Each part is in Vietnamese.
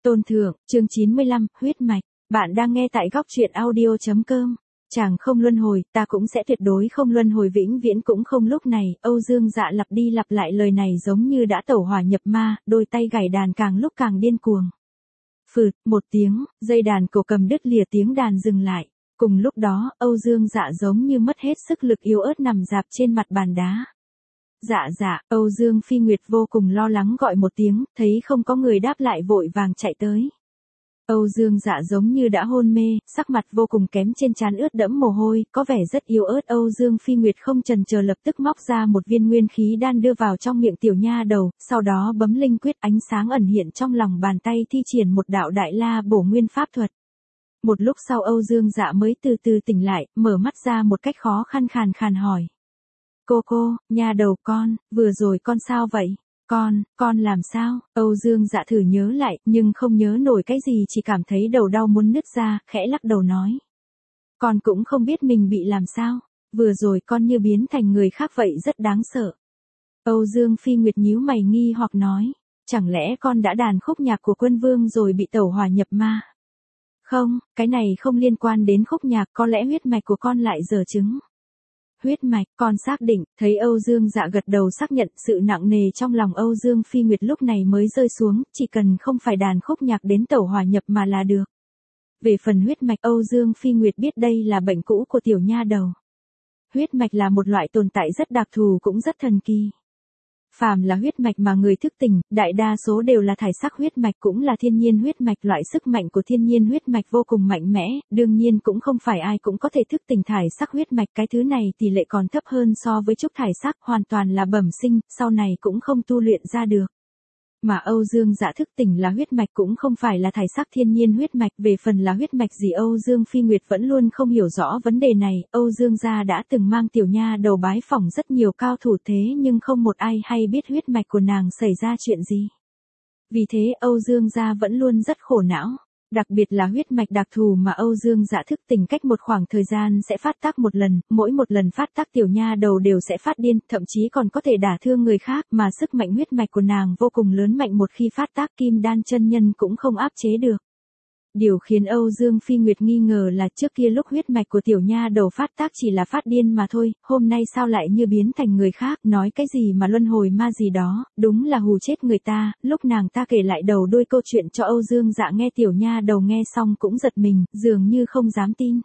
Tôn thượng, chương 95, huyết mạch. Bạn đang nghe tại góc truyện audio.com. Chàng không luân hồi, ta cũng sẽ tuyệt đối không luân hồi, vĩnh viễn cũng không. Lúc này, Âu Dương Dạ lặp đi lặp lại lời này giống như đã tẩu hỏa nhập ma, đôi tay gảy đàn càng lúc càng điên cuồng. Phụt, một tiếng, dây đàn cổ cầm đứt lìa, tiếng đàn dừng lại. Cùng lúc đó, Âu Dương Dạ giống như mất hết sức lực, yếu ớt nằm rạp trên mặt bàn đá. Dạ dạ, Âu Dương Phi Nguyệt vô cùng lo lắng gọi một tiếng, thấy không có người đáp lại vội vàng chạy tới. Âu Dương Dạ giống như đã hôn mê, sắc mặt vô cùng kém, trên trán ướt đẫm mồ hôi, có vẻ rất yếu ớt. Âu Dương Phi Nguyệt không chần chờ lập tức móc ra một viên nguyên khí đan đưa vào trong miệng tiểu nha đầu, sau đó bấm linh quyết, ánh sáng ẩn hiện trong lòng bàn tay, thi triển một đạo đại la bổ nguyên pháp thuật. Một lúc sau Âu Dương Dạ mới từ từ tỉnh lại, mở mắt ra một cách khó khăn, khàn khàn hỏi. Cô, nha đầu con, vừa rồi con sao vậy? Con làm sao? Âu Dương Dạ thử nhớ lại, nhưng không nhớ nổi cái gì, chỉ cảm thấy đầu đau muốn nứt ra, khẽ lắc đầu nói. Con cũng không biết mình bị làm sao, vừa rồi con như biến thành người khác vậy, rất đáng sợ. Âu Dương Phi Nguyệt nhíu mày nghi hoặc nói, chẳng lẽ con đã đàn khúc nhạc của Quân Vương rồi bị tẩu hỏa nhập ma? Không, cái này không liên quan đến khúc nhạc, có lẽ huyết mạch của con lại dở chứng. Huyết mạch, con xác định. Thấy Âu Dương Dạ gật đầu xác nhận, sự nặng nề trong lòng Âu Dương Phi Nguyệt lúc này mới rơi xuống, chỉ cần không phải đàn khúc nhạc đến tẩu hỏa nhập mà là được. Về phần huyết mạch, Âu Dương Phi Nguyệt biết đây là bệnh cũ của tiểu nha đầu. Huyết mạch là một loại tồn tại rất đặc thù, cũng rất thần kỳ. Phàm là huyết mạch mà người thức tỉnh, đại đa số đều là thải sắc huyết mạch, cũng là thiên nhiên huyết mạch. Loại sức mạnh của thiên nhiên huyết mạch vô cùng mạnh mẽ, đương nhiên cũng không phải ai cũng có thể thức tỉnh thải sắc huyết mạch, cái thứ này tỷ lệ còn thấp hơn so với trúc thải sắc, hoàn toàn là bẩm sinh, sau này cũng không tu luyện ra được. Mà Âu Dương Dạ thức tỉnh là huyết mạch, cũng không phải là thải sắc thiên nhiên huyết mạch. Về phần là huyết mạch gì, Âu Dương Phi Nguyệt vẫn luôn không hiểu rõ vấn đề này. Âu Dương gia đã từng mang tiểu nha đầu bái phỏng rất nhiều cao thủ, thế nhưng không một ai hay biết huyết mạch của nàng xảy ra chuyện gì. Vì thế Âu Dương gia vẫn luôn rất khổ não. Đặc biệt là huyết mạch đặc thù mà Âu Dương Dạ thức tỉnh cách một khoảng thời gian sẽ phát tác một lần, mỗi một lần phát tác tiểu nha đầu đều sẽ phát điên, thậm chí còn có thể đả thương người khác, mà sức mạnh huyết mạch của nàng vô cùng lớn mạnh, một khi phát tác Kim Đan chân nhân cũng không áp chế được. Điều khiến Âu Dương Phi Nguyệt nghi ngờ là trước kia lúc huyết mạch của tiểu nha đầu phát tác chỉ là phát điên mà thôi, hôm nay sao lại như biến thành người khác, nói cái gì mà luân hồi ma gì đó, đúng là hù chết người ta. Lúc nàng ta kể lại đầu đuôi câu chuyện cho Âu Dương Dạ nghe, tiểu nha đầu nghe xong cũng giật mình, dường như không dám tin.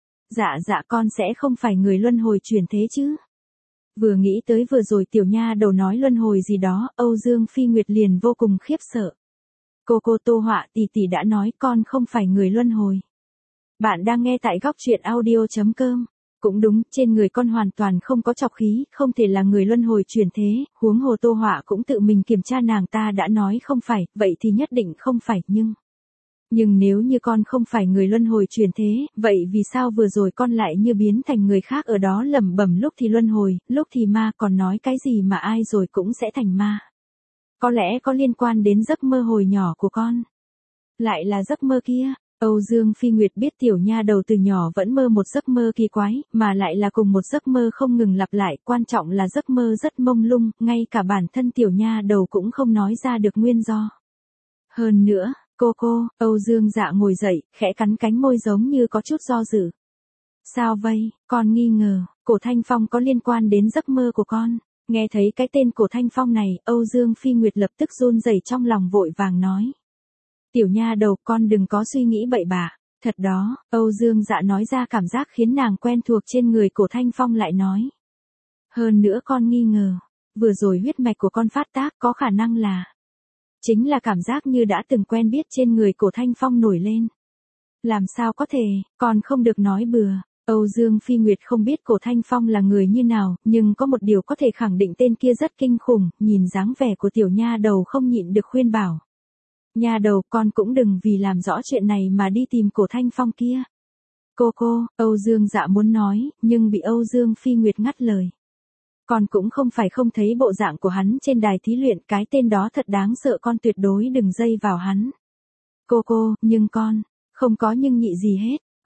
Dạ con sẽ không phải người luân hồi chuyển thế chứ? Vừa nghĩ tới vừa rồi tiểu nha đầu nói luân hồi gì đó, Âu Dương Phi Nguyệt liền vô cùng khiếp sợ. Cô Tô Họa tỷ đã nói con không phải người luân hồi. Bạn đang nghe tại góc truyện audio.com. Cũng đúng, trên người con hoàn toàn không có trọc khí, không thể là người luân hồi chuyển thế, huống hồ Tô Họa cũng tự mình kiểm tra, nàng ta đã nói không phải, vậy thì nhất định không phải. Nhưng nếu như con không phải người luân hồi chuyển thế, vậy vì sao vừa rồi con lại như biến thành người khác, ở đó lẩm bẩm lúc thì luân hồi, lúc thì ma, còn nói cái gì mà ai rồi cũng sẽ thành ma? Có lẽ có liên quan đến giấc mơ hồi nhỏ của con. Lại là giấc mơ kia. Âu Dương Phi Nguyệt biết tiểu nha đầu từ nhỏ vẫn mơ một giấc mơ kỳ quái, mà lại là cùng một giấc mơ không ngừng lặp lại, quan trọng là giấc mơ rất mông lung, ngay cả bản thân tiểu nha đầu cũng không nói ra được nguyên do. Hơn nữa, cô, Âu Dương Dạ ngồi dậy, khẽ cắn cánh môi giống như có chút do dự. Sao vậy, con nghi ngờ, Cổ Thanh Phong có liên quan đến giấc mơ của con? Nghe thấy cái tên Cổ Thanh Phong này, Âu Dương Phi Nguyệt lập tức run rẩy trong lòng, vội vàng nói. Tiểu nha đầu, con đừng có suy nghĩ bậy bạ. Thật đó, Âu Dương Dạ nói ra cảm giác khiến nàng quen thuộc trên người Cổ Thanh Phong, lại nói. Hơn nữa con nghi ngờ, vừa rồi huyết mạch của con phát tác có khả năng là. Chính là cảm giác như đã từng quen biết trên người Cổ Thanh Phong nổi lên. Làm sao có thể, con không được nói bừa. Âu Dương Phi Nguyệt không biết Cổ Thanh Phong là người như nào, nhưng có một điều có thể khẳng định, tên kia rất kinh khủng. Nhìn dáng vẻ của tiểu nha đầu không nhịn được khuyên bảo. Nha đầu, con cũng đừng vì làm rõ chuyện này mà đi tìm Cổ Thanh Phong kia. Cô, Âu Dương Dạ muốn nói, nhưng bị Âu Dương Phi Nguyệt ngắt lời. Con cũng không phải không thấy bộ dạng của hắn trên đài thí luyện, cái tên đó thật đáng sợ, con tuyệt đối đừng dây vào hắn. Cô, nhưng con, không có nhưng nhị gì hết.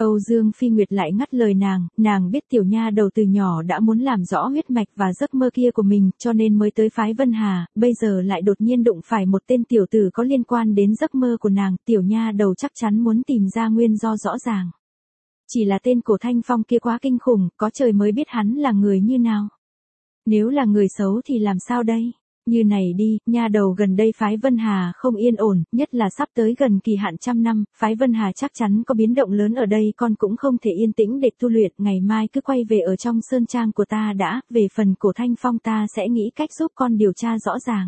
Âu Dương Phi Nguyệt lại ngắt lời nàng biết tiểu nha đầu từ nhỏ đã muốn làm rõ huyết mạch và giấc mơ kia của mình, cho nên mới tới phái Vân Hà, bây giờ lại đột nhiên đụng phải một tên tiểu tử có liên quan đến giấc mơ của nàng, tiểu nha đầu chắc chắn muốn tìm ra nguyên do rõ ràng. Chỉ là tên Cổ Thanh Phong kia quá kinh khủng, có trời mới biết hắn là người như nào. Nếu là người xấu thì làm sao đây? Như này đi, nha đầu gần đây phái Vân Hà không yên ổn, nhất là sắp tới gần kỳ hạn 100 năm, phái Vân Hà chắc chắn có biến động lớn ở đây, con cũng không thể yên tĩnh để tu luyện, ngày mai cứ quay về ở trong sơn trang của ta đã, về phần Cổ Thanh Phong ta sẽ nghĩ cách giúp con điều tra rõ ràng.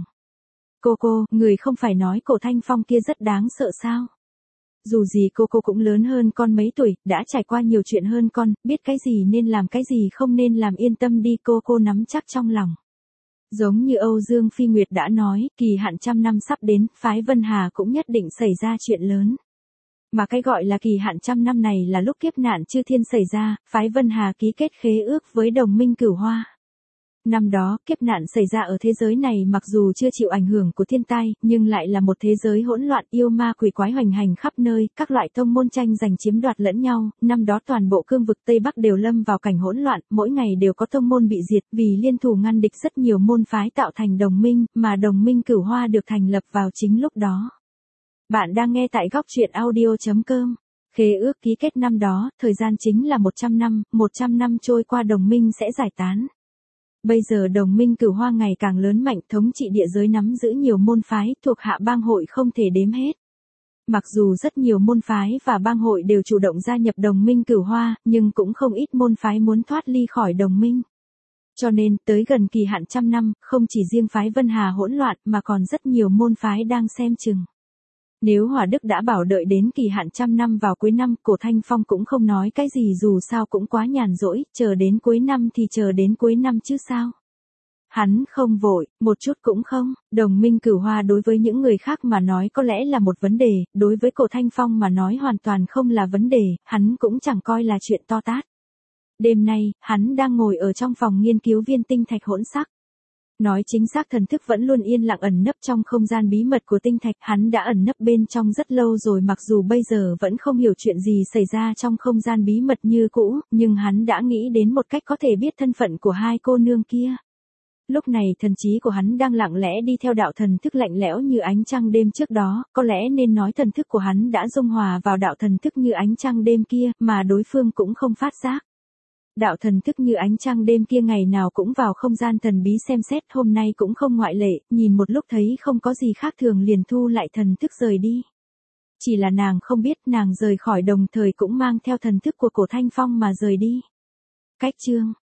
Cô, người không phải nói Cổ Thanh Phong kia rất đáng sợ sao? Dù gì cô cũng lớn hơn con mấy tuổi, đã trải qua nhiều chuyện hơn con, biết cái gì nên làm cái gì không nên làm, yên tâm đi, cô nắm chắc trong lòng. Giống như Âu Dương Phi Nguyệt đã nói, kỳ hạn 100 năm sắp đến, phái Vân Hà cũng nhất định xảy ra chuyện lớn. Mà cái gọi là kỳ hạn 100 năm này là lúc kiếp nạn chư thiên xảy ra, phái Vân Hà ký kết khế ước với đồng minh Cửu Hoa. Năm đó, kiếp nạn xảy ra ở thế giới này mặc dù chưa chịu ảnh hưởng của thiên tai, nhưng lại là một thế giới hỗn loạn, yêu ma quỷ quái hoành hành khắp nơi, các loại tông môn tranh giành chiếm đoạt lẫn nhau, năm đó toàn bộ cương vực Tây Bắc đều lâm vào cảnh hỗn loạn, mỗi ngày đều có tông môn bị diệt, vì liên thủ ngăn địch rất nhiều môn phái tạo thành đồng minh, mà đồng minh Cửu Hoa được thành lập vào chính lúc đó. Bạn đang nghe tại góc truyện audio.com. Khế ước ký kết năm đó, thời gian chính là 100 năm, 100 năm trôi qua đồng minh sẽ giải tán. Bây giờ đồng minh Cửu Hoa ngày càng lớn mạnh, thống trị địa giới, nắm giữ nhiều môn phái, thuộc hạ bang hội không thể đếm hết. Mặc dù rất nhiều môn phái và bang hội đều chủ động gia nhập đồng minh Cửu Hoa, nhưng cũng không ít môn phái muốn thoát ly khỏi đồng minh. Cho nên, tới gần kỳ hạn 100 năm, không chỉ riêng phái Vân Hà hỗn loạn mà còn rất nhiều môn phái đang xem chừng. Nếu Hỏa Đức đã bảo đợi đến kỳ hạn 100 năm vào cuối năm, Cổ Thanh Phong cũng không nói cái gì, dù sao cũng quá nhàn rỗi, chờ đến cuối năm thì chờ đến cuối năm chứ sao. Hắn không vội, một chút cũng không, đồng minh Cửu Hoa đối với những người khác mà nói có lẽ là một vấn đề, đối với Cổ Thanh Phong mà nói hoàn toàn không là vấn đề, hắn cũng chẳng coi là chuyện to tát. Đêm nay, hắn đang ngồi ở trong phòng nghiên cứu viên tinh thạch hỗn sắc. Nói chính xác, thần thức vẫn luôn yên lặng ẩn nấp trong không gian bí mật của tinh thạch, hắn đã ẩn nấp bên trong rất lâu rồi, mặc dù bây giờ vẫn không hiểu chuyện gì xảy ra trong không gian bí mật như cũ, nhưng hắn đã nghĩ đến một cách có thể biết thân phận của hai cô nương kia. Lúc này thần trí của hắn đang lặng lẽ đi theo đạo thần thức lạnh lẽo như ánh trăng đêm trước đó, có lẽ nên nói thần thức của hắn đã dung hòa vào đạo thần thức như ánh trăng đêm kia, mà đối phương cũng không phát giác. Đạo thần thức như ánh trăng đêm kia ngày nào cũng vào không gian thần bí xem xét, hôm nay cũng không ngoại lệ, nhìn một lúc thấy không có gì khác thường liền thu lại thần thức rời đi. Chỉ là nàng không biết, nàng rời khỏi đồng thời cũng mang theo thần thức của Cổ Thanh Phong mà rời đi. Cách chương